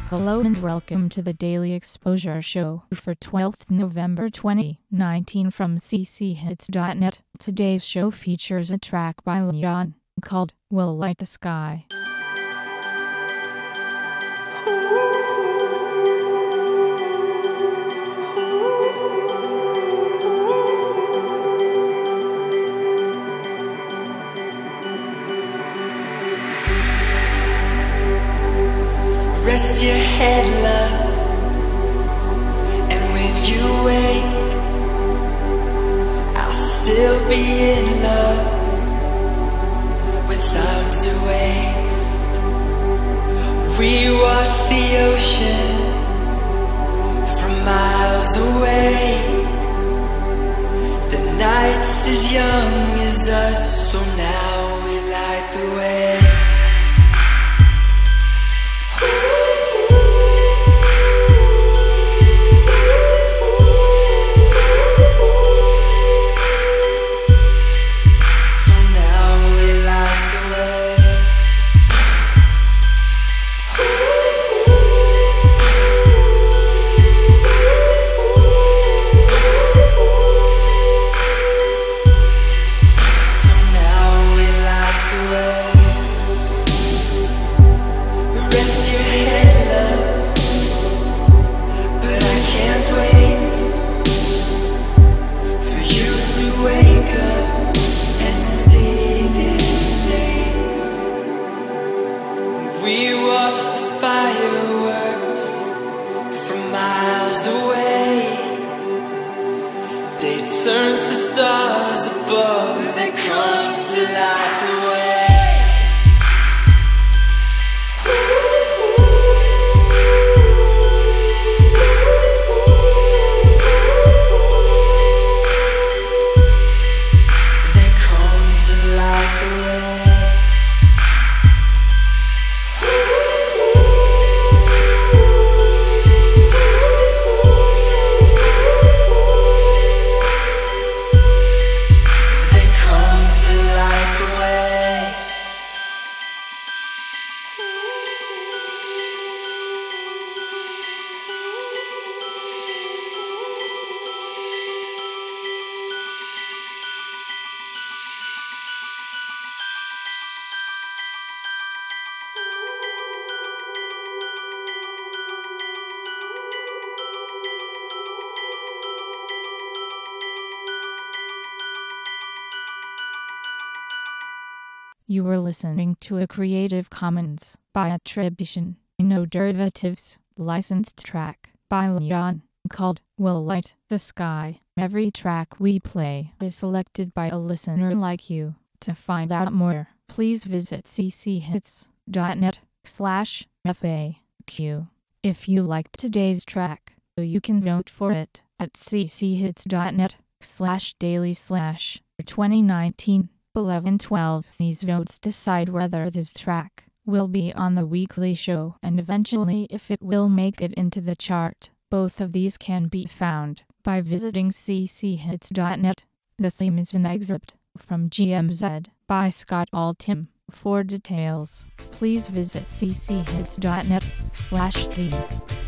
Hello and welcome to the Daily Exposure Show for 12th November 2019 from cchits.net. Today's show features a track by Leon called We'll Light the Sky. Rest your head, love, and when you wake, I'll still be in love with time to waste. We watch the ocean from miles away. The night's as young as us, so now we light the way. We watch the fireworks from miles away. Day turns to stars above, they come to light the way. They come to light the way. You were listening to a Creative Commons by attribution, no derivatives, licensed track by Leon called We'll Light the Sky. Every track we play is selected by a listener like you. To find out more, please visit cchits.net/FAQ. If you liked today's track, you can vote for it at cchits.net/daily/2019. 11-12. These votes decide whether this track will be on the weekly show and eventually if it will make it into the chart. Both of these can be found by visiting cchits.net. The theme is an excerpt from GMZ by Scott Altham. For details, please visit cchits.net/theme.